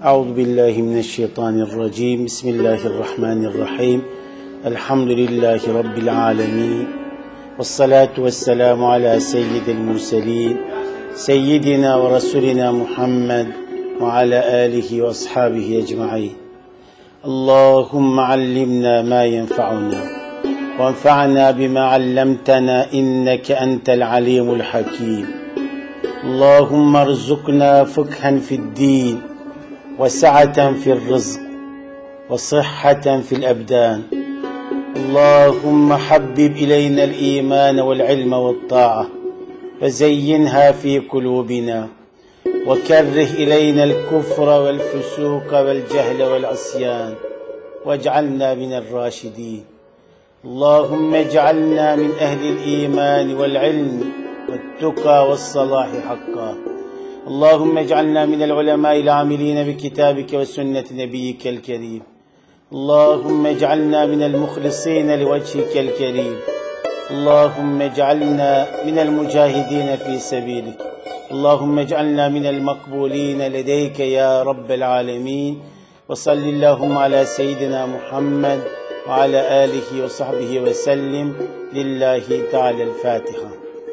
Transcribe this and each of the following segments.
Euzu billahi mineşşeytanirracim. Bismillahirrahmanirrahim. Elhamdülillahi rabbil alamin. Ves salatu vesselamu ala seyyidil murselin. Seyyidina ve rasulina Muhammed ve ala alihi ve ashabihi ecmaîn. Allahumme allimna ma yenfa'una ve enfa'na bima 'allamtana inneke entel alimul hakim. Allahumme erzukna fıkhan fi'd-din ve sa'aten fi'r-rızk ve sıhhaten fi'l-ebdan. Allahumme habbib ileyna'l iman ve'l-ilme ve't-ta'a ve zeyyinha fi kulubina ve kerrih ileyna'l kufra ve'l-fusuka ve'l-cehle ve'l-asyan ve'c'alna mine'r-raşidin. Allahumme ec'alna min ehli'l iman ve'l-ilm ve't-tuqa ve's-salahi hakka. Allahümme ec'alna minel ulemâ'il âmilîne bi kitâbike ve sünneti nebiyyikel kerîm. Allahümme ec'alna minel muhlisîne li vecihikel kerîm. Allahümme ec'alna minel mücahidîne fî sebîlik. Allahümme ec'alna minel makbûlîne ledeyke ya Rabbel âlemîn. Ve sallillâhumme alâ seyyidina Muhammed ve alâ âlihi ve sahbihi ve sellim. Lillahi Teala'l-Fâtiha.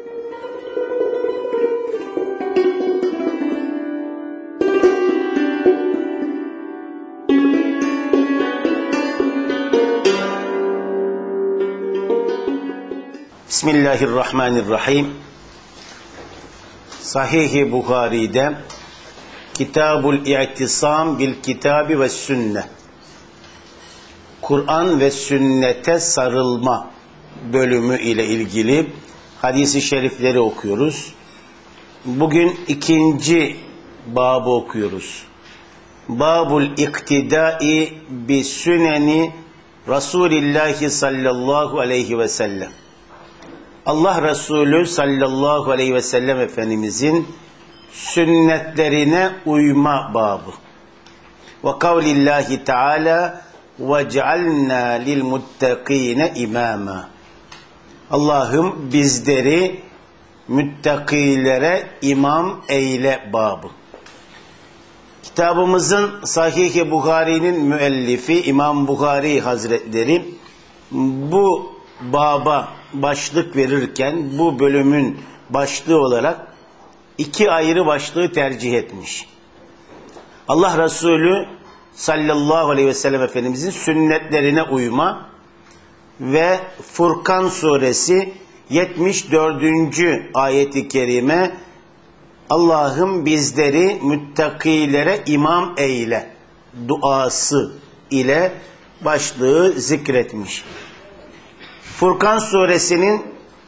Bismillahirrahmanirrahim. Sahih-i Buhari'de Kitabul İ'tisam bil Kitabi ve Sünne, Kur'an ve sünnete sarılma bölümü ile ilgili hadis-i şerifleri okuyoruz. Bugün ikinci babı okuyoruz. Babul iktidai bi süneni Resulillahi sallallahu aleyhi ve sellem. Allah Resulü sallallahu aleyhi ve sellem Efendimizin sünnetlerine uyma babı. Ve kavlillahi teala ve cealna lil muttakine imama. Allah'ım bizleri müttakilere imam eyle babı. Kitabımızın Sahih-i Buhari'nin müellifi İmam Buhari Hazretleri bu baba başlık verirken bu bölümün başlığı olarak iki ayrı başlığı tercih etmiş. Allah Resulü sallallahu aleyhi ve sellem Efendimizin sünnetlerine uyma ve Furkan suresi 74. ayeti kerime Allah'ım bizleri müttakilere imam eyle duası ile başlığı zikretmiş. Furkan suresinin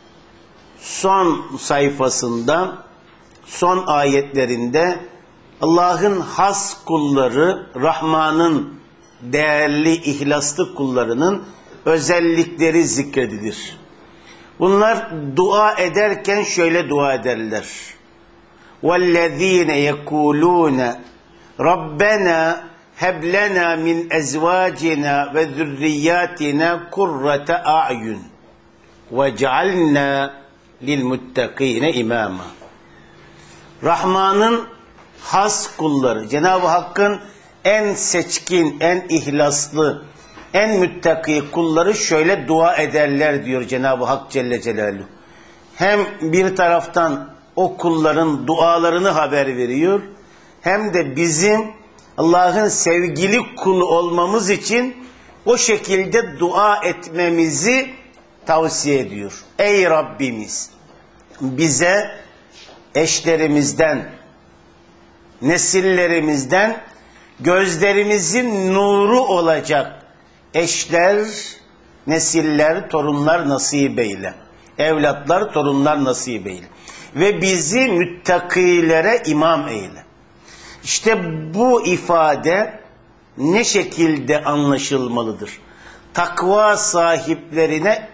son sayfasında, son ayetlerinde Allah'ın has kulları, Rahman'ın değerli, ihlaslı kullarının özellikleri zikredilir. Bunlar dua ederken şöyle dua ederler. وَالَّذ۪ينَ يَكُولُونَ رَبَّنَا هَبْ لَنَا مِنْ اَزْوَاجِنَا وَذُرِّيَّاتِنَا قُرَّةَ اَعْيُنٍ وَجَعَلْنَا لِلْمُتَّقِينَ اِمَامًا. Rahman'ın has kulları, Cenab-ı Hakk'ın en seçkin, en ihlaslı, en müttaki kulları şöyle dua ederler diyor Cenab-ı Hak Celle Celaluhu. Hem bir taraftan o kulların dualarını haber veriyor, hem de bizim Allah'ın sevgili kulu olmamız için o şekilde dua etmemizi tavsiye ediyor. Ey Rabbimiz, bize eşlerimizden, nesillerimizden gözlerimizin nuru olacak eşler, nesiller, torunlar nasip eyle. Evlatlar, torunlar nasip eyle. Ve bizi müttakilere imam eyle. İşte bu ifade ne şekilde anlaşılmalıdır? Takva sahiplerine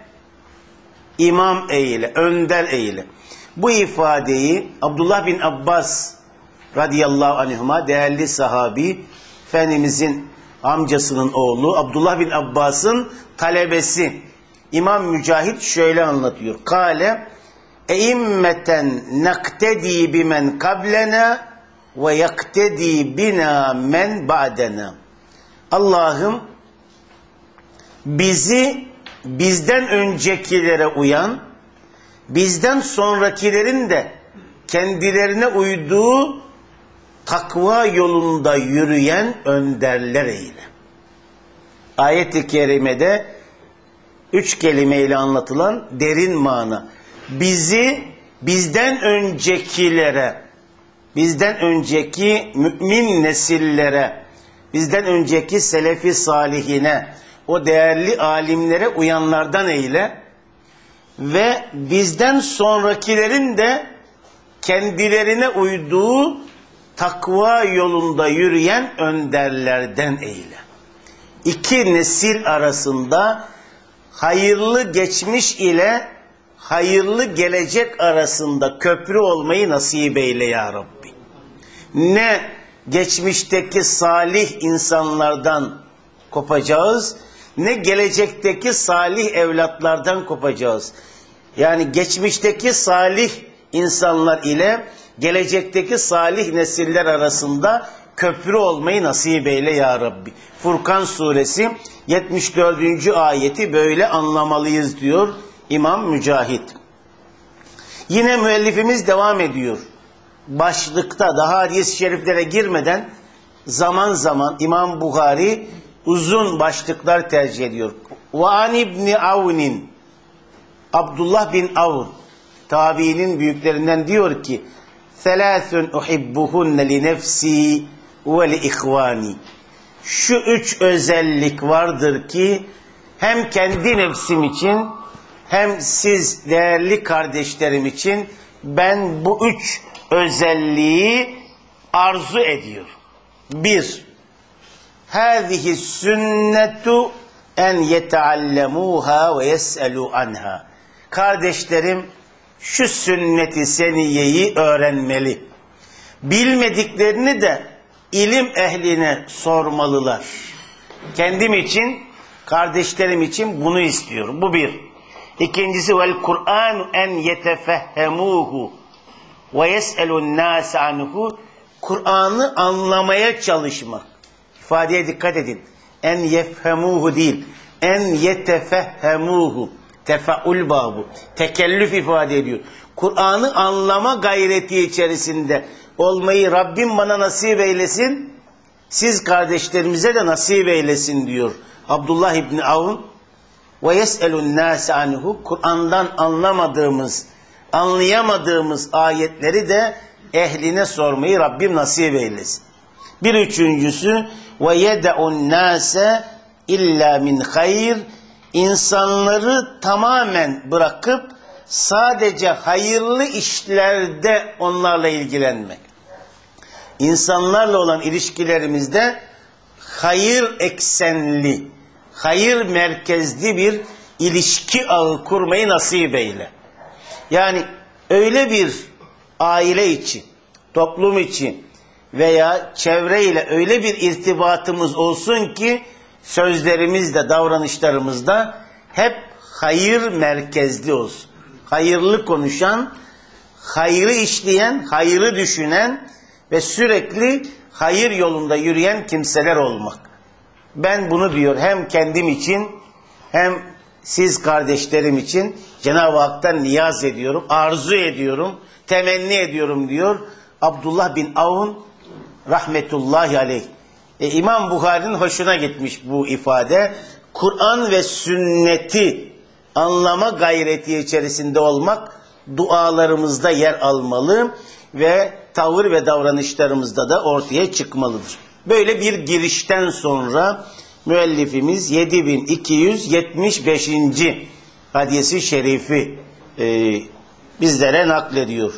imam eyle, önder eyle. Bu ifadeyi Abdullah bin Abbas radıyallahu anhuma, değerli sahabi, Efendimizin amcasının oğlu Abdullah bin Abbas'ın talebesi İmam Mücahit şöyle anlatıyor. Kale eimmeten naktedi bimen kablena ve yaktedi bina men ba'dena. Allah'ım bizi bizden öncekilere uyan, bizden sonrakilerin de kendilerine uyduğu takva yolunda yürüyen önderler eyle. Ayet-i kerimede 3 kelimeyle anlatılan derin mana. Bizi bizden öncekilere, bizden önceki mümin nesillere, bizden önceki selefi salihine, o değerli alimlere uyanlardan eyle ve bizden sonrakilerin de kendilerine uyduğu takva yolunda yürüyen önderlerden eyle. 2 nesil arasında hayırlı geçmiş ile hayırlı gelecek arasında köprü olmayı nasip eyle ya Rabbi. Ne geçmişteki salih insanlardan kopacağız, ne gelecekteki salih evlatlardan kopacağız. Yani geçmişteki salih insanlar ile gelecekteki salih nesiller arasında köprü olmayı nasip eyle ya Rabbi. Furkan suresi 74. ayeti böyle anlamalıyız diyor İmam Mücahit. Yine müellifimiz devam ediyor. Başlıkta daha hadis-i şeriflere girmeden zaman zaman İmam Buhari uzun başlıklar tercih ediyor. وَاَنْ İbni Avn'in Abdullah bin Avn tabiinin büyüklerinden diyor ki ثَلَاثٌ اُحِبُّهُنَّ لِنَفْسِي وَلِإِخْوَانِي. Şu 3 özellik vardır ki hem kendi nefsim için hem siz değerli kardeşlerim için ben bu 3 özelliği arzu ediyorum. 1. هَذِهِ السُنَّةُ en yeteallemuha ve yes'elu anha. Kardeşlerim, şu sünnet-i seniyeyi öğrenmeli. Bilmediklerini de ilim ehline sormalılar. Kendim için, kardeşlerim için bunu istiyorum. Bu 1. İkincisi vel Kur'an en yetefehhemuhu ve yes'elun nas anhu. Kur'an'ı anlamaya çalışmak. İfadeye dikkat edin. En yefhemuhu değil. En yetefehhemuhu. Tefaul babu. Tekellüf ifade ediyor. Kur'an'ı anlama gayreti içerisinde olmayı Rabbim bana nasip eylesin. Siz kardeşlerimize de nasip eylesin diyor Abdullah İbni Avn. Ve yes'elun nâse anhu. Kur'an'dan anlayamadığımız ayetleri de ehline sormayı Rabbim nasip eylesin. Bir üçüncüsü ve yed'un nâse illa min hayr. İnsanları tamamen bırakıp sadece hayırlı işlerde onlarla ilgilenmek. İnsanlarla olan ilişkilerimizde hayır eksenli, hayır merkezli bir ilişki ağı kurmayı nasip eyle. Yani öyle bir aile için, toplum için veya çevreyle öyle bir irtibatımız olsun ki sözlerimizde, davranışlarımızda hep hayır merkezli olsun. Hayırlı konuşan, hayrı işleyen, hayrı düşünen ve sürekli hayır yolunda yürüyen kimseler olmak. Ben bunu diyor hem kendim için hem siz kardeşlerim için Cenab-ı Hak'tan niyaz ediyorum, arzu ediyorum, temenni ediyorum diyor Abdullah bin Avn rahmetullahi aleyh. İmam Buhari'nin hoşuna gitmiş bu ifade. Kur'an ve sünneti anlama gayreti içerisinde olmak dualarımızda yer almalı ve tavır ve davranışlarımızda da ortaya çıkmalıdır. Böyle bir girişten sonra müellifimiz 7275. hadisi şerifi bizlere naklediyor.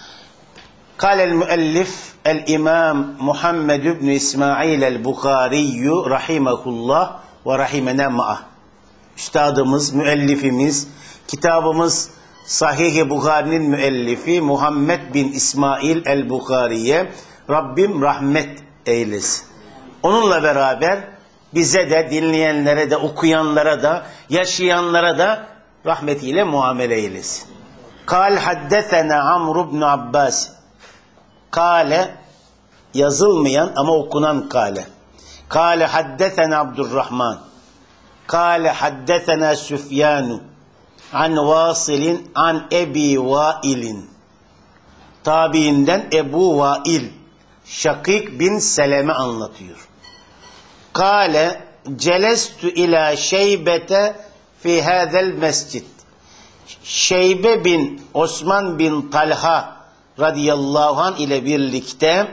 Kâlel müellif el-imam Muhammed ibn İsmail el-Bukhari rahimahullah ve rahimena ma'ah. Üstadımız, müellifimiz, kitabımız Sahih-i Bukhari'nin müellifi Muhammed bin İsmail el-Bukhari'ye Rabbim rahmet eylesin. Onunla beraber bize de, dinleyenlere de, okuyanlara da, yaşayanlara da rahmetiyle muamele eylesin. Kâl haddesena Amr ibn Abbas. Kâle yazılmayan ama okunan kale. Kale haddetena Abdurrahman. Kale haddetena Süfyanu. An Vasilin an Ebi Vailin. Tabiinden Ebu Vail. Şakik bin Seleme anlatıyor. Kale celestu ila Şeybete fi hadel mescid. Şeybe bin Osman bin Talha radıyallahu anh ile birlikte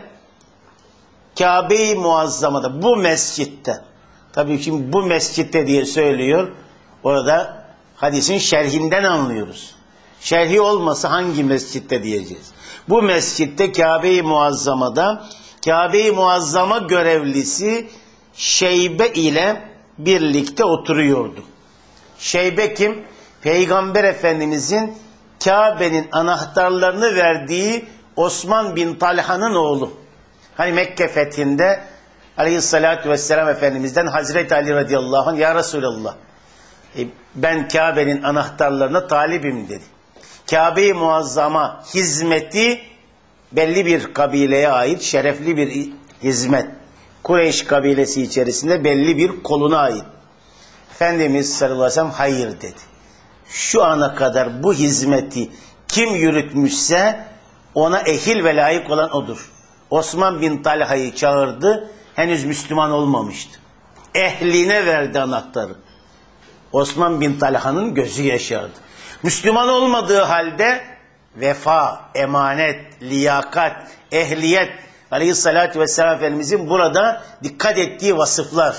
Kabe-i Muazzama'da, bu mescitte, tabii şimdi bu mescitte diye söylüyor, orada hadisin şerhinden anlıyoruz. Şerhi olmasa hangi mescitte diyeceğiz. Bu mescitte Kabe-i Muazzama'da Kabe-i Muazzama görevlisi Şeybe ile birlikte oturuyordu. Şeybe kim? Peygamber Efendimizin Kabe'nin anahtarlarını verdiği Osman bin Talha'nın oğlu. Hani Mekke fethinde Aleyhisselatü Vesselam Efendimiz'den Hazreti Ali radıyallahu anh, ya Resulallah ben Kabe'nin anahtarlarına talibim dedi. Kabe-i Muazzama hizmeti belli bir kabileye ait şerefli bir hizmet. Kureyş kabilesi içerisinde belli bir koluna ait. Efendimiz sallallahu aleyhi ve sellem hayır dedi. Şu ana kadar bu hizmeti kim yürütmüşse ona ehil ve layık olan odur. Osman bin Talha'yı çağırdı. Henüz Müslüman olmamıştı. Ehline verdi anahtarı. Osman bin Talha'nın gözü yaşardı. Müslüman olmadığı halde vefa, emanet, liyakat, ehliyet, Aleyhisselatü Vesselam Efendimizin burada dikkat ettiği vasıflar.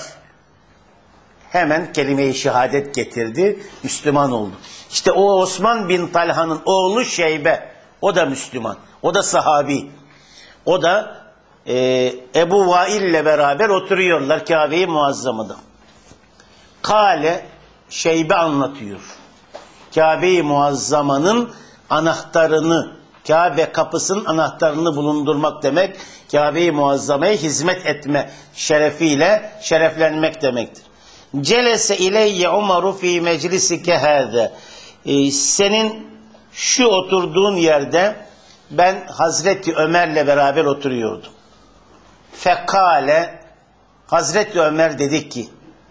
Hemen kelime-i şehadet getirdi, Müslüman oldu. İşte o Osman bin Talha'nın oğlu Şeybe, o da Müslüman, o da sahabi. O da Ebu Vail ile beraber oturuyorlar Kabe-i Muazzama'da. Kale, Şeybe anlatıyor. Kabe-i Muazzama'nın anahtarını, Kabe kapısının anahtarını bulundurmak demek, Kabe-i Muazzama'ya hizmet etme şerefiyle şereflenmek demektir. Celese ileyye Umaru fi meclisike hâze. Senin şu oturduğun yerde ben Hazreti Ömer'le beraber oturuyordum. Fekale, Hazreti Ömer dedi ki,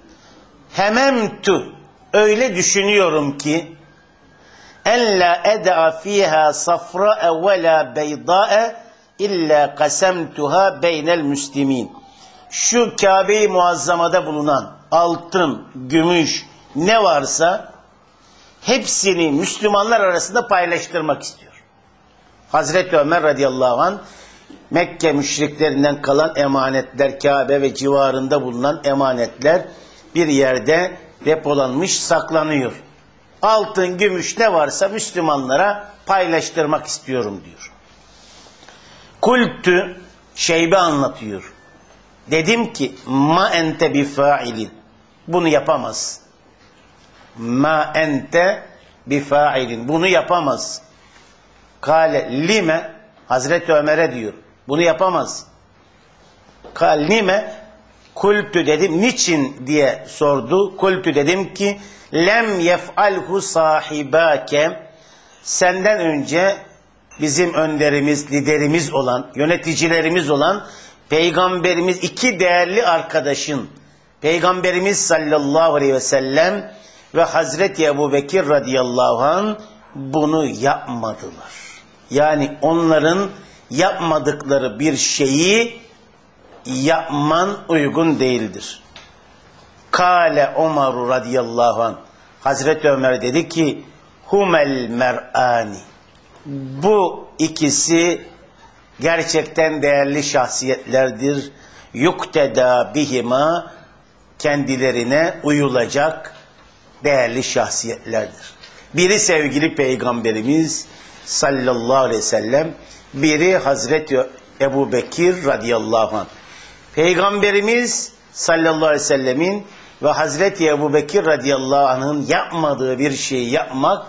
hememtu, öyle düşünüyorum ki, en la ed'a fiha safra'a ve la beyda'e illa qasamtuha beynel müslimin. Şu Kabe-i Muazzama'da bulunan altın, gümüş ne varsa hepsini Müslümanlar arasında paylaştırmak istiyor. Hazreti Ömer radıyallahu anh Mekke müşriklerinden kalan emanetler, Kabe ve civarında bulunan emanetler bir yerde depolanmış, saklanıyor. Altın, gümüş ne varsa Müslümanlara paylaştırmak istiyorum diyor. Kultü, Şeybe anlatıyor. Dedim ki ma ente bifailin. Bunu yapamaz. Ma ente bifailin. Bunu yapamaz. Kale lime, Hazreti Ömer'e diyor. Bunu yapamaz. Kale lime, kultü dedim. Niçin diye sordu. Kultü dedim ki lem yef'alhu sahibake. Senden önce bizim önderimiz, liderimiz olan, yöneticilerimiz olan Peygamberimiz, iki değerli arkadaşın, Peygamberimiz sallallahu aleyhi ve sellem ve Hazreti Ebubekir radıyallahu anh bunu yapmadılar. Yani onların yapmadıkları bir şeyi yapman uygun değildir. Kale Ömer radıyallahu anh, Hazreti Ömer dedi ki humel mer'ani. Bu ikisi gerçekten değerli şahsiyetlerdir. Yukteda bihima, kendilerine uyulacak değerli şahsiyetlerdir. Biri sevgili Peygamberimiz sallallahu aleyhi ve sellem, biri Hazreti Ebubekir radıyallahu anh. Peygamberimiz sallallahu aleyhi ve sellemin ve Hazreti Ebubekir radıyallahu anh'ın yapmadığı bir şeyi yapmak,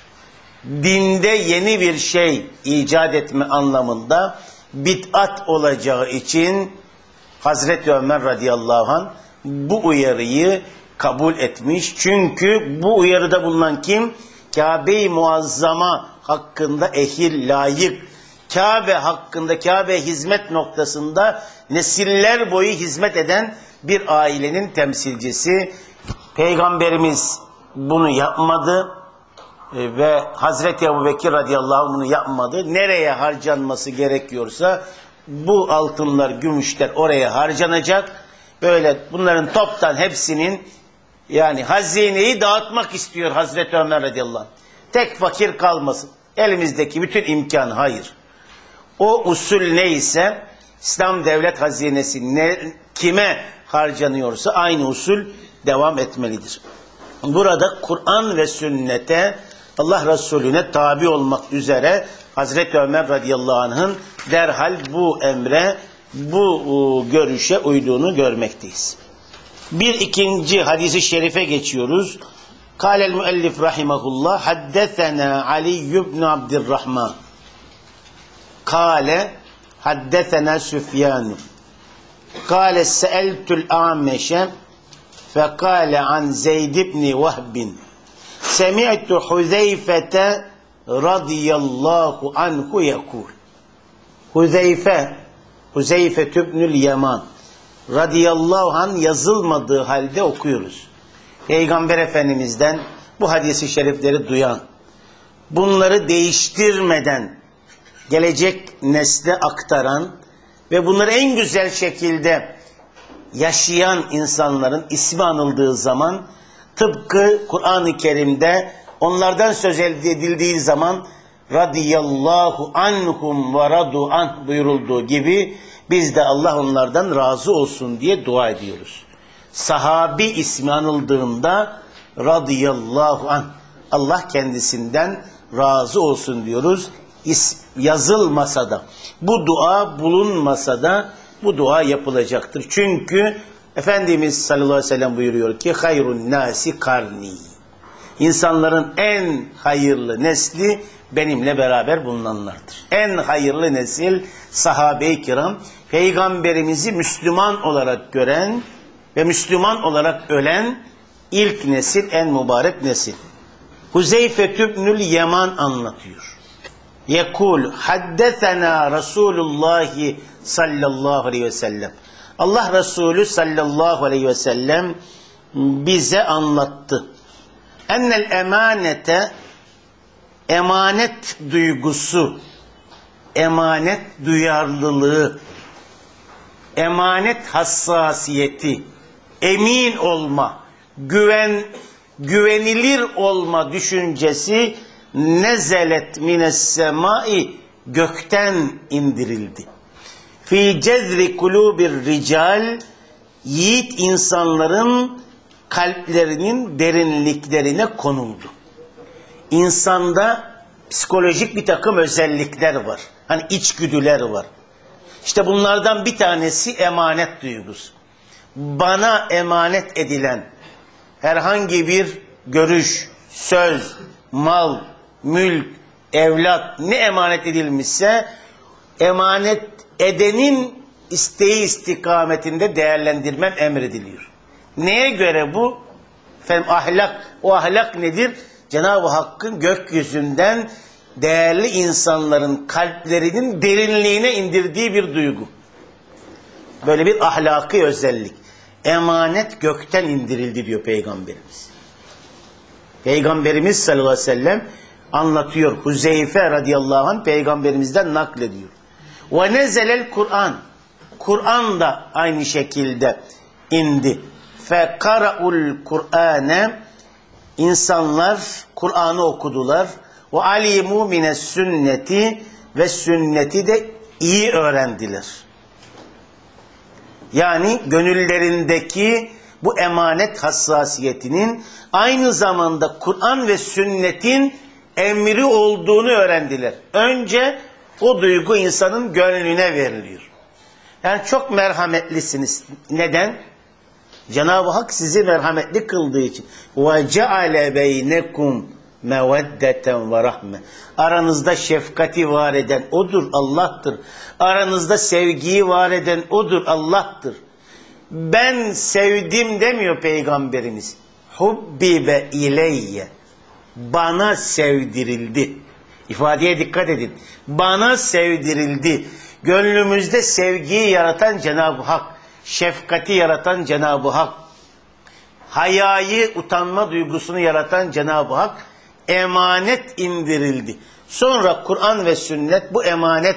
dinde yeni bir şey icat etme anlamında bid'at olacağı için Hazreti Ömer radıyallahu anh bu uyarıyı kabul etmiş. Çünkü bu uyarıda bulunan kim? Kabe-i Muazzama hakkında ehil, layık, Kabe hakkında, Kabe hizmet noktasında nesiller boyu hizmet eden bir ailenin temsilcisi. Peygamberimiz bunu yapmadı ve Hazreti Ebubekir radıyallahu anh bunu yapmadı. Nereye harcanması gerekiyorsa bu altınlar, gümüşler oraya harcanacak. Böyle bunların toptan hepsinin, yani hazineyi dağıtmak istiyor Hazreti Ömer radıyallahu anh. Tek fakir kalmasın. Elimizdeki bütün imkan, hayır. O usul neyse, İslam devlet hazinesi kime harcanıyorsa aynı usul devam etmelidir. Burada Kur'an ve sünnete, Allah Resulüne tabi olmak üzere Hazreti Ömer radıyallahu anh'ın derhal bu emre, bu görüşe uyduğunu görmekteyiz. Bir ikinci hadisi şerife geçiyoruz. Kâlel müellif rahimahullah, haddesena Ali ibn Abdurrahman. Kâle haddesena Süfyan. Kâle seeltul a'meşe fekâle an Zeyd ibn Vahbin. Semi'tu Huzeyfete radıyallahu anhu yekûl. Huzeyfe ibnül Yaman radıyallahu anh yazılmadığı halde okuyoruz. Peygamber Efendimiz'den bu hadis-i şerifleri duyan, bunları değiştirmeden gelecek nesle aktaran ve bunları en güzel şekilde yaşayan insanların ismi anıldığı zaman, tıpkı Kur'an-ı Kerim'de onlardan söz edildiği zaman radıyallahu anhum ve radu anh buyurulduğu gibi biz de Allah onlardan razı olsun diye dua ediyoruz. Sahabi ismi anıldığında radıyallahu anh, Allah kendisinden razı olsun diyoruz. Yazılmasa da, bu dua bulunmasa da bu dua yapılacaktır. Çünkü Efendimiz sallallahu aleyhi ve sellem buyuruyor ki hayrun nasi karni. İnsanların en hayırlı nesli benimle beraber bulunanlardır. En hayırlı nesil sahabe-i kiram, Peygamberimizi Müslüman olarak gören ve Müslüman olarak ölen ilk nesil, en mübarek nesil. Huzeyfe ibnül Yaman anlatıyor. Yekul haddesena Resulullah sallallahu aleyhi ve sellem. Allah Resulü sallallahu aleyhi ve sellem bize anlattı. Ennel emanete, emanet duygusu, emanet duyarlılığı, emanet hassasiyeti, emin olma, güvenilir olma düşüncesi nezelet mines semai, gökten indirildi. Fi cezri kulubir rical, yiğit insanların kalplerinin derinliklerine konuldu. İnsanda psikolojik bir takım özellikler var. Hani içgüdüler var. İşte bunlardan bir tanesi emanet duygusu. Bana emanet edilen herhangi bir görüş, söz, mal, mülk, evlat ne emanet edilmişse emanet edenin isteği istikametinde değerlendirmem emrediliyor. Neye göre bu? Efendim ahlak. O ahlak nedir? Cenab-ı Hakk'ın gökyüzünden değerli insanların kalplerinin derinliğine indirdiği bir duygu. Böyle bir ahlaki özellik. Emanet gökten indirildi diyor Peygamberimiz. Peygamberimiz sallallahu aleyhi ve sellem anlatıyor. Huzeyfe radıyallahu anh Peygamberimizden naklediyor. Ve nezelel Kur'an. Kur'an da aynı şekilde indi. Fe kara'ul Kur'ane, insanlar Kur'an'ı okudular. Ve alimu mines sünneti, ve sünneti de iyi öğrendiler. Yani gönüllerindeki bu emanet hassasiyetinin aynı zamanda Kur'an ve sünnetin emri olduğunu öğrendiler. Önce o duygu insanın gönlüne veriliyor. Yani çok merhametlisiniz. Neden? Cenab-ı Hak sizi merhametli kıldığı için. وَجَعَلَ بَيْنَكُمْ مَوَدَّةً وَرَحْمَةً. Aranızda şefkati var eden O'dur, Allah'tır. Aranızda sevgiyi var eden O'dur, Allah'tır. Ben sevdim demiyor Peygamberimiz. Hubbibe ileyye. Bana sevdirildi. İfadeye dikkat edin. Bana sevdirildi. Gönlümüzde sevgiyi yaratan Cenab-ı Hak, şefkati yaratan Cenab-ı Hak, hayayı, utanma duygusunu yaratan Cenab-ı Hak, emanet indirildi. Sonra Kur'an ve sünnet bu emanet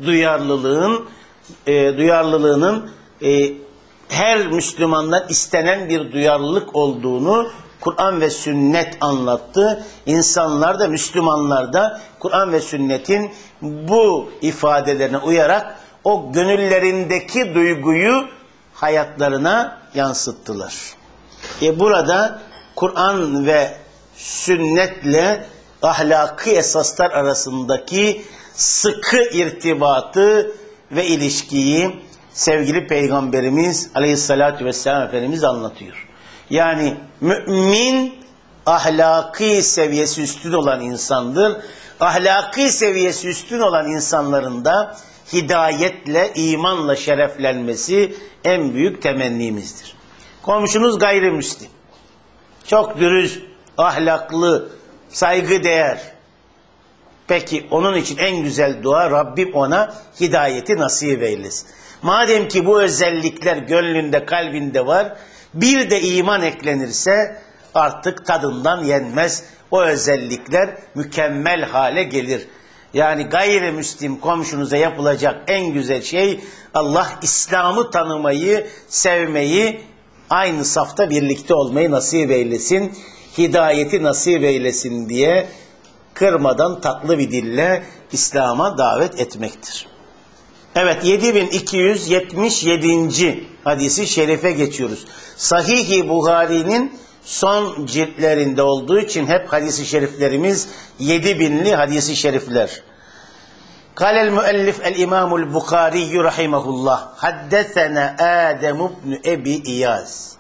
duyarlılığının her Müslümandan istenen bir duyarlılık olduğunu Kur'an ve sünnet anlattı. İnsanlar da, Müslümanlar da Kur'an ve sünnetin bu ifadelerine uyarak o gönüllerindeki duyguyu hayatlarına yansıttılar. Burada Kur'an ve sünnetle ahlaki esaslar arasındaki sıkı irtibatı ve ilişkiyi sevgili Peygamberimiz Aleyhisselatü Vesselam Efendimiz anlatıyor. Yani mümin ahlaki seviyesi üstün olan insandır. Ahlaki seviyesi üstün olan insanların da hidayetle, imanla şereflenmesi en büyük temennimizdir. Komşunuz gayrimüslim. Çok dürüst, ahlaklı, saygıdeğer. Peki onun için en güzel dua Rabbim ona hidayeti nasip eylesin. Madem ki bu özellikler gönlünde, kalbinde var, bir de iman eklenirse artık tadından yenmez. O özellikler mükemmel hale gelir. Yani gayrimüslim komşunuza yapılacak en güzel şey Allah İslam'ı tanımayı, sevmeyi, aynı safta birlikte olmayı nasip eylesin. Hidayeti nasip eylesin diye kırmadan tatlı bir dille İslam'a davet etmektir. Evet, 7277. hadisi şerife geçiyoruz. Sahih-i Buhari'nin son ciltlerinde olduğu için hep hadisi şeriflerimiz 7000'li hadisi şerifler. Kâlel müellif el-İmâmul Bukhari rahimahullah. Haddesena Adem ibn Ebi İyaz.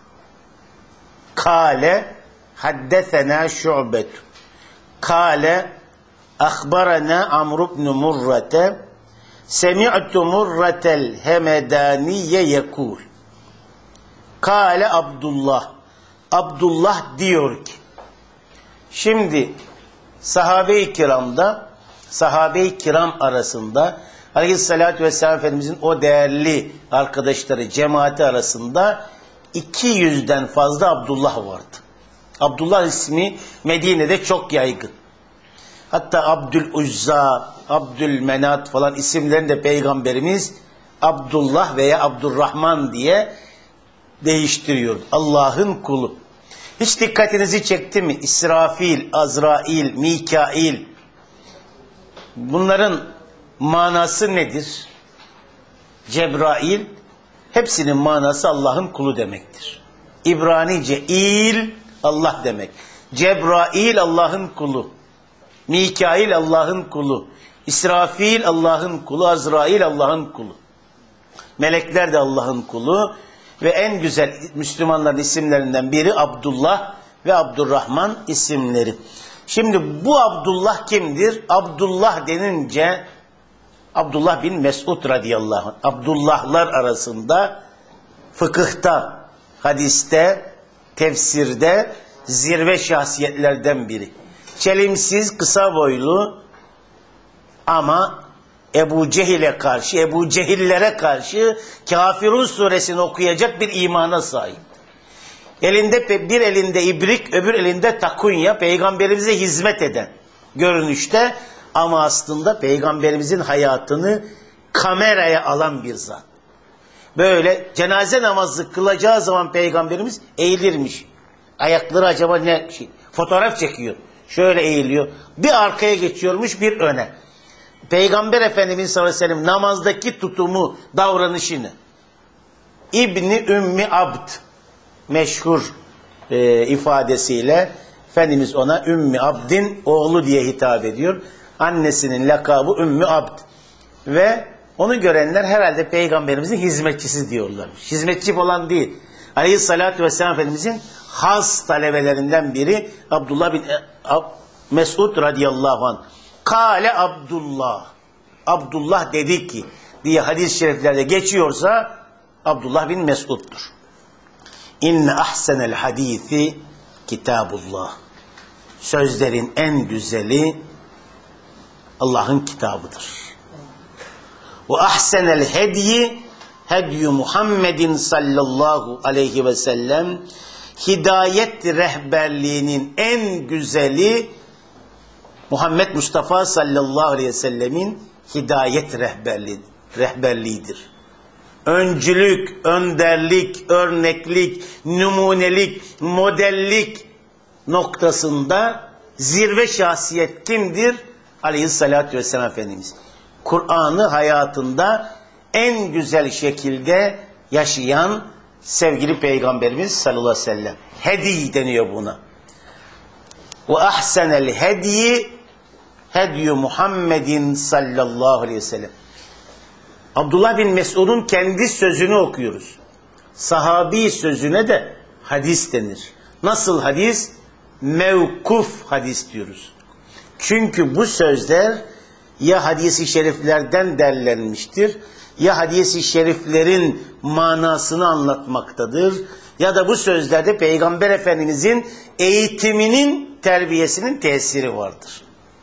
Kâle haddesena Şu'bet. Kâle akhbarana Amr ibn Murrate. Semi'tu Murratel Hemedaniye yekûl. Kâle Abdullah. Abdullah diyor ki, şimdi sahabe-i kiram arasında Aleyhisselatü Vesselam Efendimizin o değerli arkadaşları, cemaati arasında 200'den fazla Abdullah vardı. Abdullah ismi Medine'de çok yaygın. Hatta Abdüluzza, Abdülmenat falan isimlerini de Peygamberimiz Abdullah veya Abdurrahman diye değiştiriyor. Allah'ın kulu. Hiç dikkatinizi çekti mi? İsrafil, Azrail, Mikail. Bunların manası nedir? Cebrail, hepsinin manası Allah'ın kulu demektir. İbranice il, Allah demek. Cebrail Allah'ın kulu. Mikail Allah'ın kulu. İsrafil Allah'ın kulu. Azrail Allah'ın kulu. Melekler de Allah'ın kulu. Ve en güzel Müslümanların isimlerinden biri Abdullah ve Abdurrahman isimleri. Şimdi bu Abdullah kimdir? Abdullah denince Abdullah bin Mesud radıyallahu anh. Abdullahlar arasında fıkıhta, hadiste, tefsirde zirve şahsiyetlerden biri. Çelimsiz, kısa boylu ama Ebu Cehillere karşı Kafirun suresini okuyacak bir imana sahip. Bir elinde ibrik, öbür elinde takunya, peygamberimize hizmet eden görünüşte ama aslında peygamberimizin hayatını kameraya alan bir zat. Böyle cenaze namazı kılacağı zaman peygamberimiz eğilirmiş. Ayakları acaba ne şey? Fotoğraf çekiyor. Şöyle eğiliyor. Bir arkaya geçiyormuş, bir öne. Peygamber Efendimiz sallallahu aleyhi ve sellem namazdaki tutumu, davranışını İbni Ümmi Abd meşhur ifadesiyle Efendimiz ona Ümmi Abd'in oğlu diye hitap ediyor. Annesinin lakabı Ümmü Abd. Ve onu görenler herhalde Peygamberimizin hizmetçisi diyorlarmış. Hizmetçi falan değil. Aleyhissalatü vesselam Efendimizin has talebelerinden biri Abdullah bin Mesud radıyallahu anh. Kale Abdullah. Abdullah dedi ki diye hadis-i şeriflerde geçiyorsa Abdullah bin Mesud'dur. İnne ahsenel hadisi kitabullah. Sözlerin en güzeli Allah'ın kitabıdır. Ve ahsenel hediyi hedyu Muhammedin sallallahu aleyhi ve sellem, hidayet rehberliğinin en güzeli Muhammed Mustafa sallallahu aleyhi ve sellemin hidayet rehberliğidir. Öncülük, önderlik, örneklik, numunelik, modellik noktasında zirve şahsiyet kimdir? Aleyhissalatü vesselam Efendimiz. Kur'an'ı hayatında en güzel şekilde yaşayan sevgili Peygamberimiz sallallahu aleyhi ve sellem. Hedi deniyor buna. Ve ahsenel hediyi hedyu Muhammedin sallallahu aleyhi ve sellem. Abdullah bin Mesud'un kendi sözünü okuyoruz. Sahabi sözüne de hadis denir. Nasıl hadis? Mevkuf hadis diyoruz. Çünkü bu sözler ya hadis-i şeriflerden derlenmiştir, ya hadis-i şeriflerin manasını anlatmaktadır, ya da bu sözlerde Peygamber Efendimizin eğitiminin, terbiyesinin tesiri vardır.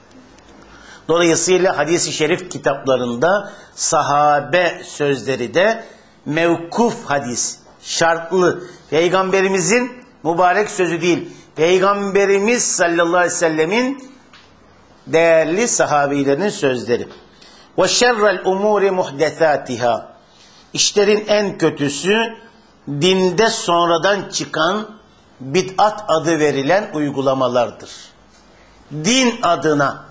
Dolayısıyla hadis-i şerif kitaplarında sahabe sözleri de mevkuf hadis, şartlı, Peygamberimizin mübarek sözü değil, Peygamberimiz sallallahu aleyhi ve sellemin değerli sahabilerinin sözleri. Ve şerrel umuri muhdesatiha. İşlerin en kötüsü dinde sonradan çıkan bid'at adı verilen uygulamalardır. Din adına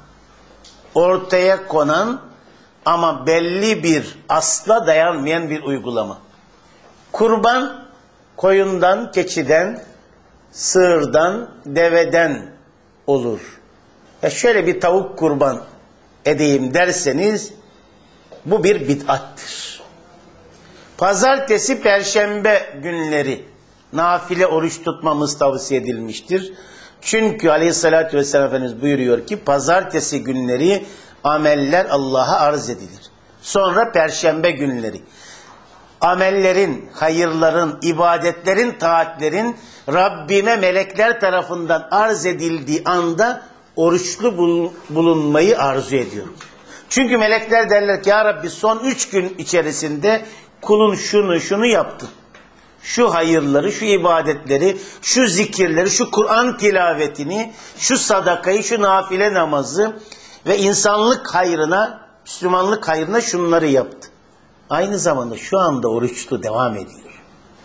ortaya konan ama belli bir asla dayanmayan bir uygulama. Kurban koyundan, keçiden, sığırdan, deveden olur. Ya şöyle bir tavuk kurban edeyim derseniz bu bir bid'attır. Pazartesi, perşembe günleri nafile oruç tutmamız tavsiye edilmiştir. Çünkü aleyhissalatü vesselam Efendimiz buyuruyor ki pazartesi günleri ameller Allah'a arz edilir. Sonra perşembe günleri amellerin, hayırların, ibadetlerin, taatlerin Rabbime melekler tarafından arz edildiği anda oruçlu bulunmayı arzu ediyorum. Çünkü melekler derler ki ya Rabbi son 3 gün içerisinde kulun şunu yaptı. Şu hayırları, şu ibadetleri, şu zikirleri, şu Kur'an tilavetini, şu sadakayı, şu nafile namazı ve insanlık hayrına, Müslümanlık hayrına şunları yaptı. Aynı zamanda şu anda oruçlu devam ediyor.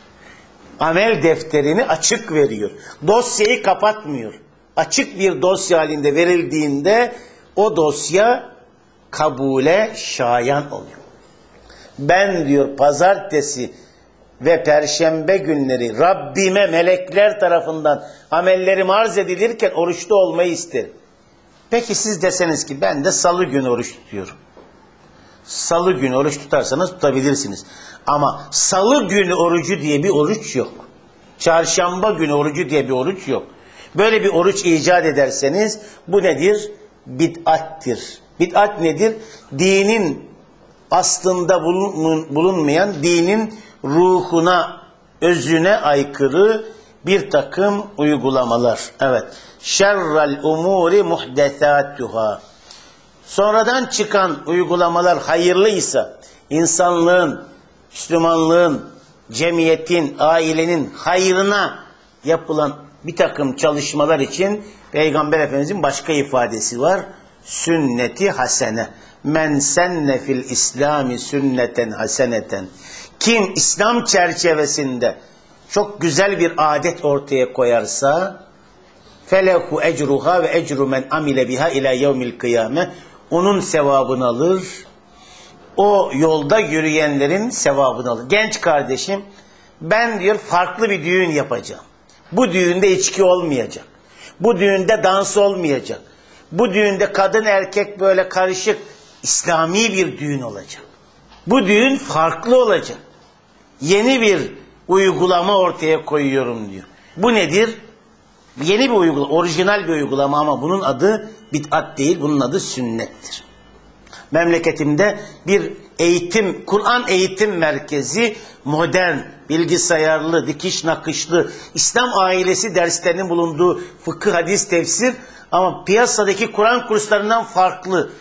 Amel defterini açık veriyor. Dosyayı kapatmıyor. Açık bir dosya halinde verildiğinde o dosya kabule şayan oluyor. Ben diyor pazartesi ve perşembe günleri Rabbime melekler tarafından amellerim arz edilirken oruçlu olmayı isterim. Peki siz deseniz ki ben de salı günü oruç tutuyorum. Salı günü oruç tutarsanız tutabilirsiniz. Ama salı günü orucu diye bir oruç yok. Çarşamba günü orucu diye bir oruç yok. Böyle bir oruç icat ederseniz bu nedir? Bid'attir. Bid'at nedir? Dinin aslında bulunmayan, dinin ruhuna, özüne aykırı bir takım uygulamalar. Evet. Şerrel umuri muhdesatuhâ. Sonradan çıkan uygulamalar hayırlıysa, insanlığın, Müslümanlığın, cemiyetin, ailenin hayrına yapılan bir takım çalışmalar için Peygamber Efendimizin başka ifadesi var. Sünneti hasene. Men senne fil İslami sünneten haseneten. Kim İslam çerçevesinde çok güzel bir adet ortaya koyarsa felehu ecruha ve ecru men amile biha ila yevmil kıyame. Onun sevabını alır. O yolda yürüyenlerin sevabını alır. Genç kardeşim ben diyor farklı bir düğün yapacağım. Bu düğünde içki olmayacak. Bu düğünde dans olmayacak. Bu düğünde kadın erkek böyle karışık İslami bir düğün olacak. Bu düğün farklı olacak. Yeni bir uygulama ortaya koyuyorum diyor. Bu nedir? Yeni bir uygulama, orijinal bir uygulama ama bunun adı bid'at değil, bunun adı sünnettir. Memleketimde bir eğitim, Kur'an eğitim merkezi, modern, bilgisayarlı, dikiş nakışlı, İslam ailesi derslerinin bulunduğu fıkıh, hadis, tefsir ama piyasadaki Kur'an kurslarından farklı.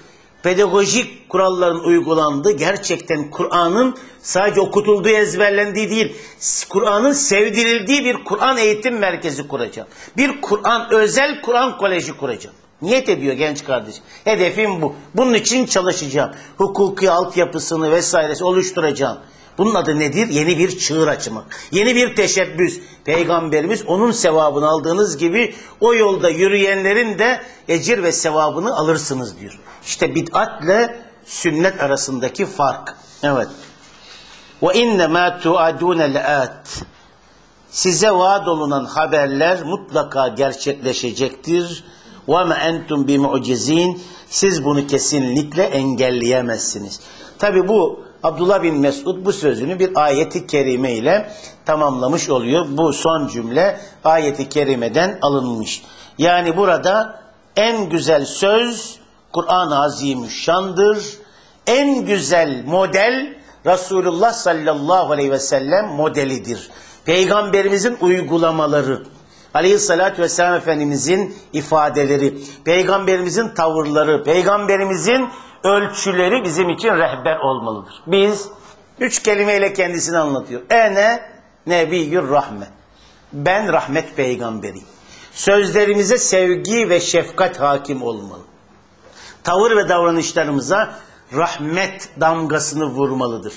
pedagojik kuralların uygulandığı, gerçekten Kur'an'ın sadece okutulduğu, ezberlendiği değil, Kur'an'ın sevdirildiği bir Kur'an eğitim merkezi kuracağım. Bir özel Kur'an koleji kuracağım. Niyet ediyor genç kardeşim. Hedefim bu. Bunun için çalışacağım. Hukuki altyapısını vesairesi oluşturacağım. Bunun adı nedir? Yeni bir çığır açmak. Yeni bir teşebbüs. Peygamberimiz onun sevabını aldığınız gibi o yolda yürüyenlerin de ecir ve sevabını alırsınız diyor. İşte bid'atle sünnet arasındaki fark. Evet. Ve inne ma tu'adun la'at. Size vaad olunan haberler mutlaka gerçekleşecektir. Ve ma entum bimu'cizin. Siz bunu kesinlikle engelleyemezsiniz. Tabi bu Abdullah bin Mesud bu sözünü bir ayeti kerime ile tamamlamış oluyor. Bu son cümle ayeti kerimeden alınmış. Yani burada en güzel söz Kur'an-ı Azimüşşan'dır. En güzel model Resulullah sallallahu aleyhi ve sellem modelidir. Peygamberimizin uygulamaları, aleyhissalatü vesselam Efendimizin ifadeleri, Peygamberimizin tavırları, Peygamberimizin ölçüleri bizim için rehber olmalıdır. Biz 3 kelimeyle kendisini anlatıyor. Ene nebiyyur rahmet. Ben rahmet peygamberiyim. Sözlerimize sevgi ve şefkat hakim olmalı. Tavır ve davranışlarımıza rahmet damgasını vurmalıdır.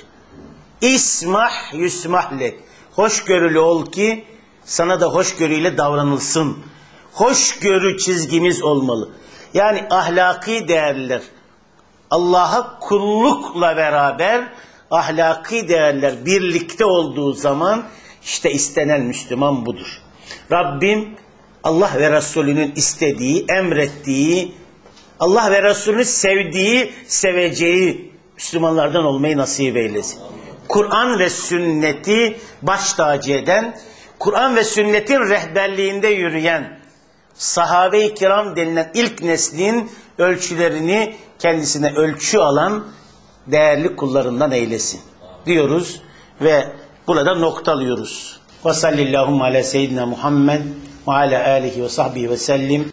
İsmah yusmahlek. Hoşgörülü ol ki sana da hoşgörüyle davranılsın. Hoşgörü çizgimiz olmalı. Yani ahlaki değerler, Allah'a kullukla beraber ahlaki değerler birlikte olduğu zaman işte istenen Müslüman budur. Rabbim Allah ve Resulünün istediği, emrettiği, Allah ve Resulünü sevdiği, seveceği Müslümanlardan olmayı nasip eylesin. Kur'an ve sünneti baş tacı eden, Kur'an ve sünnetin rehberliğinde yürüyen, sahabe-i kiram denilen ilk neslin ölçülerini kendisine ölçü alan değerli kullarından eylesin diyoruz ve burada noktalıyoruz. Ve sallallahu ala seyyidina Muhammed ve ala alihi ve sahbihi ve sellim.